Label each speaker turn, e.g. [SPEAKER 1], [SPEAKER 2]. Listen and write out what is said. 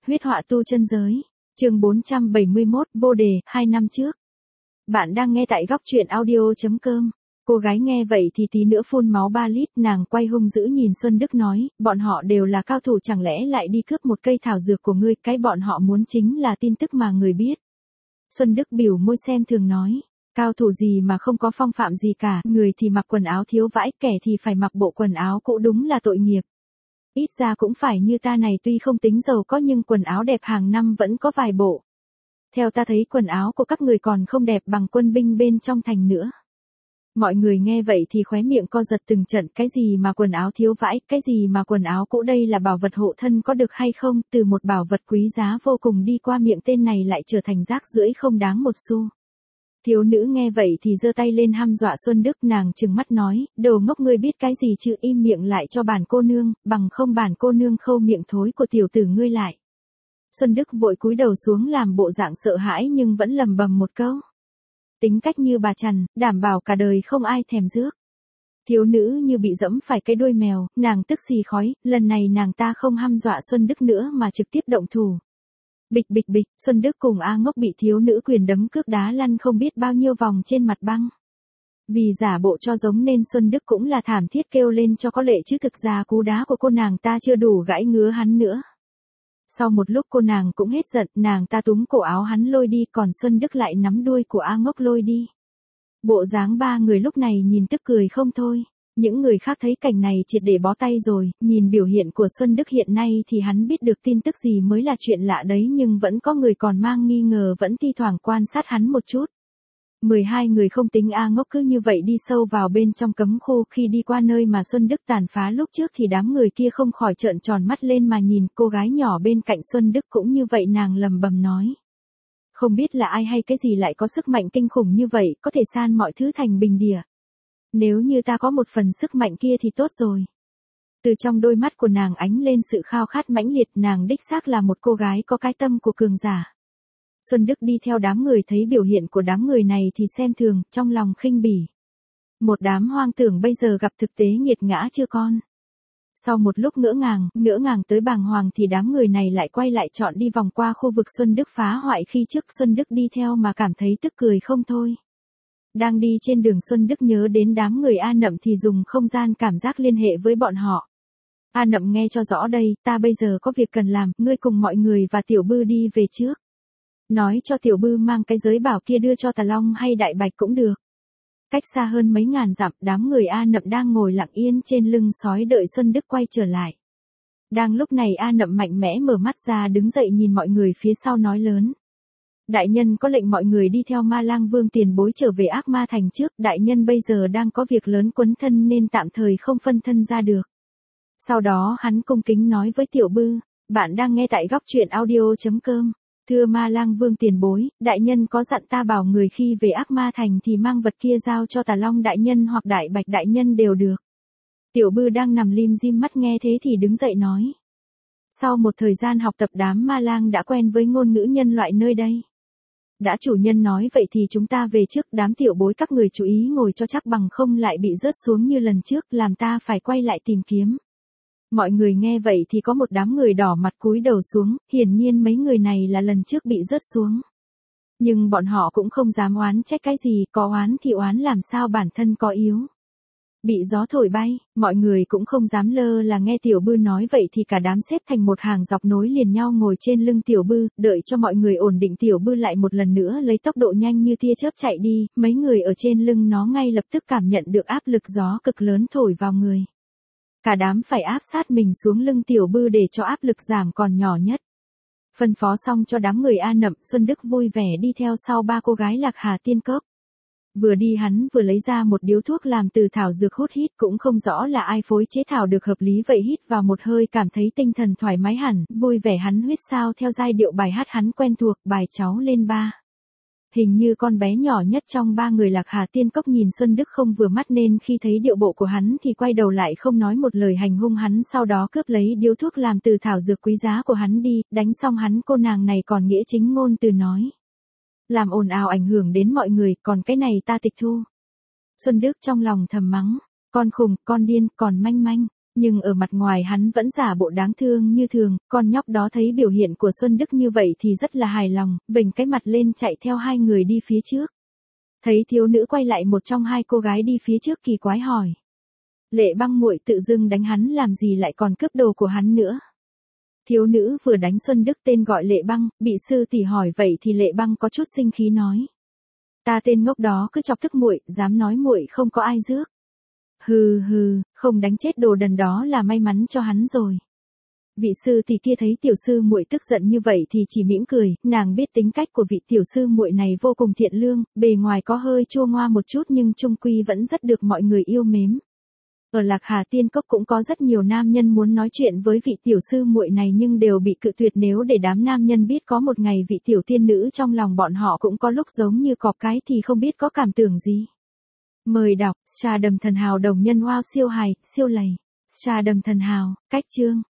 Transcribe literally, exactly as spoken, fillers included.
[SPEAKER 1] huyết họa tu chân giới. Chương bốn trăm bảy mươi mốt, vô đề, hai năm trước. Bạn đang nghe tại góc truyện audio chấm com. Cô gái nghe vậy thì tí nữa phun máu ba lít, nàng quay hung dữ nhìn Xuân Đức nói, bọn họ đều là cao thủ, chẳng lẽ lại đi cướp một cây thảo dược của ngươi, cái bọn họ muốn chính là tin tức mà người biết. Xuân Đức biểu môi xem thường nói, cao thủ gì mà không có phong phạm gì cả, người thì mặc quần áo thiếu vãi, kẻ thì phải mặc bộ quần áo cũ, đúng là tội nghiệp. Ít ra cũng phải như ta này, tuy không tính giàu có nhưng quần áo đẹp hàng năm vẫn có vài bộ. Theo ta thấy quần áo của các người còn không đẹp bằng quân binh bên trong thành nữa. Mọi người nghe vậy thì khóe miệng co giật từng trận, cái gì mà quần áo thiếu vãi, cái gì mà quần áo cũ, đây là bảo vật hộ thân có được hay không, từ một bảo vật quý giá vô cùng đi qua miệng tên này lại trở thành rác rưởi không đáng một xu. Thiếu nữ nghe vậy thì giơ tay lên hăm dọa Xuân Đức, nàng trừng mắt nói, đồ ngốc, ngươi biết cái gì chứ, im miệng lại cho bản cô nương, bằng không bản cô nương khâu miệng thối của tiểu tử ngươi lại. Xuân Đức vội cúi đầu xuống làm bộ dạng sợ hãi nhưng vẫn lầm bầm một câu. Tính cách như bà Trần, đảm bảo cả đời không ai thèm rước. Thiếu nữ như bị dẫm phải cái đuôi mèo, nàng tức xì khói, lần này nàng ta không hăm dọa Xuân Đức nữa mà trực tiếp động thủ. Bịch bịch bịch, Xuân Đức cùng A Ngốc bị thiếu nữ quyền đấm cước đá lăn không biết bao nhiêu vòng trên mặt băng. Vì giả bộ cho giống nên Xuân Đức cũng là thảm thiết kêu lên cho có lệ, chứ thực ra cú đá của cô nàng ta chưa đủ gãi ngứa hắn nữa. Sau một lúc cô nàng cũng hết giận, nàng ta túm cổ áo hắn lôi đi, còn Xuân Đức lại nắm đuôi của A Ngốc lôi đi. Bộ dáng ba người lúc này nhìn tức cười không thôi. Những người khác thấy cảnh này triệt để bó tay rồi, nhìn biểu hiện của Xuân Đức hiện nay thì hắn biết được tin tức gì mới là chuyện lạ đấy, nhưng vẫn có người còn mang nghi ngờ, vẫn thi thoảng quan sát hắn một chút. mười hai người không tính A Ngốc cứ như vậy đi sâu vào bên trong cấm khu, khi đi qua nơi mà Xuân Đức tàn phá lúc trước thì đám người kia không khỏi trợn tròn mắt lên mà nhìn, cô gái nhỏ bên cạnh Xuân Đức cũng như vậy, nàng lầm bầm nói. Không biết là ai hay cái gì lại có sức mạnh kinh khủng như vậy, có thể san mọi thứ thành bình địa. Nếu như ta có một phần sức mạnh kia thì tốt rồi. Từ trong đôi mắt của nàng ánh lên sự khao khát mãnh liệt, nàng đích xác là một cô gái có cái tâm của cường giả. Xuân Đức đi theo đám người thấy biểu hiện của đám người này thì xem thường, trong lòng khinh bỉ. Một đám hoang tưởng bây giờ gặp thực tế nghiệt ngã chưa con. Sau một lúc ngỡ ngàng, ngỡ ngàng tới bàng hoàng thì đám người này lại quay lại chọn đi vòng qua khu vực Xuân Đức phá hoại khi trước Xuân Đức đi theo mà cảm thấy tức cười không thôi. Đang đi trên đường Xuân Đức nhớ đến đám người A Nậm thì dùng không gian cảm giác liên hệ với bọn họ. A Nậm nghe cho rõ đây, ta bây giờ có việc cần làm, ngươi cùng mọi người và Tiểu Bư đi về trước. Nói cho Tiểu Bư mang cái giới bảo kia đưa cho Tà Long hay Đại Bạch cũng được. Cách xa hơn mấy ngàn dặm, đám người A Nậm đang ngồi lặng yên trên lưng sói đợi Xuân Đức quay trở lại. Đang lúc này A Nậm mạnh mẽ mở mắt ra, đứng dậy nhìn mọi người phía sau nói lớn. Đại nhân có lệnh mọi người đi theo Ma Lang Vương tiền bối trở về Ác Ma Thành trước, đại nhân bây giờ đang có việc lớn quấn thân nên tạm thời không phân thân ra được. Sau đó hắn cung kính nói với Tiểu Bư, bạn đang nghe tại góc truyện audio chấm com. Thưa Ma Lang Vương tiền bối, đại nhân có dặn ta bảo người khi về Ác Ma Thành thì mang vật kia giao cho Tà Long đại nhân hoặc Đại Bạch đại nhân đều được. Tiểu Bư đang nằm lim dim mắt nghe thế thì đứng dậy nói. Sau một thời gian học tập, đám Ma Lang đã quen với ngôn ngữ nhân loại nơi đây. Đã chủ nhân nói vậy thì chúng ta về trước, đám tiểu bối các người chú ý ngồi cho chắc bằng không lại bị rớt xuống như lần trước, làm ta phải quay lại tìm kiếm. Mọi người nghe vậy thì có một đám người đỏ mặt cúi đầu xuống, hiển nhiên mấy người này là lần trước bị rớt xuống. Nhưng bọn họ cũng không dám oán trách cái gì, có oán thì oán làm sao bản thân có yếu. Bị gió thổi bay, mọi người cũng không dám lơ là nghe Tiểu Bư nói vậy thì cả đám xếp thành một hàng dọc nối liền nhau ngồi trên lưng Tiểu Bư, đợi cho mọi người ổn định Tiểu Bư lại một lần nữa lấy tốc độ nhanh như tia chớp chạy đi, mấy người ở trên lưng nó ngay lập tức cảm nhận được áp lực gió cực lớn thổi vào người. Cả đám phải áp sát mình xuống lưng Tiểu Bư để cho áp lực giảm còn nhỏ nhất. Phân phó xong cho đám người A Nậm, Xuân Đức vui vẻ đi theo sau ba cô gái Lạc Hà Tiên Cốc. Vừa đi hắn vừa lấy ra một điếu thuốc làm từ thảo dược hút hít, cũng không rõ là ai phối chế thảo được hợp lý vậy, hít vào một hơi cảm thấy tinh thần thoải mái hẳn, vui vẻ hắn huýt sao theo giai điệu bài hát hắn quen thuộc, bài cháu lên ba. Hình như con bé nhỏ nhất trong ba người Lạc Hà Tiên Cốc nhìn Xuân Đức không vừa mắt nên khi thấy điệu bộ của hắn thì quay đầu lại không nói một lời hành hung hắn, sau đó cướp lấy điếu thuốc làm từ thảo dược quý giá của hắn đi, đánh xong hắn cô nàng này còn nghĩa chính ngôn từ nói. Làm ồn ào ảnh hưởng đến mọi người, còn cái này ta tịch thu. Xuân Đức trong lòng thầm mắng, con khùng, con điên, còn manh manh. Nhưng ở mặt ngoài hắn vẫn giả bộ đáng thương như thường, con nhóc đó thấy biểu hiện của Xuân Đức như vậy thì rất là hài lòng, vểnh cái mặt lên chạy theo hai người đi phía trước. Thấy thiếu nữ quay lại, một trong hai cô gái đi phía trước kỳ quái hỏi. Lệ Băng muội tự dưng đánh hắn làm gì, lại còn cướp đồ của hắn nữa. Thiếu nữ vừa đánh Xuân Đức tên gọi Lệ Băng, bị sư tỷ hỏi vậy thì Lệ Băng có chút sinh khí nói. Ta tên ngốc đó cứ chọc tức muội, dám nói muội không có ai rước. Hừ hừ, không đánh chết đồ đần đó là may mắn cho hắn rồi. Vị sư tỷ kia thấy tiểu sư muội tức giận như vậy thì chỉ mỉm cười, nàng biết tính cách của vị tiểu sư muội này vô cùng thiện lương, bề ngoài có hơi chua ngoa một chút nhưng chung quy vẫn rất được mọi người yêu mến. Ở Lạc Hà Tiên Cốc cũng có rất nhiều nam nhân muốn nói chuyện với vị tiểu sư muội này nhưng đều bị cự tuyệt, nếu để đám nam nhân biết có một ngày vị tiểu tiên nữ trong lòng bọn họ cũng có lúc giống như cọp cái thì không biết có cảm tưởng gì. Mời đọc, Trà Đầm Thần Hào đồng nhân wow siêu hài, siêu lầy. Trà Đầm Thần Hào, cách chương.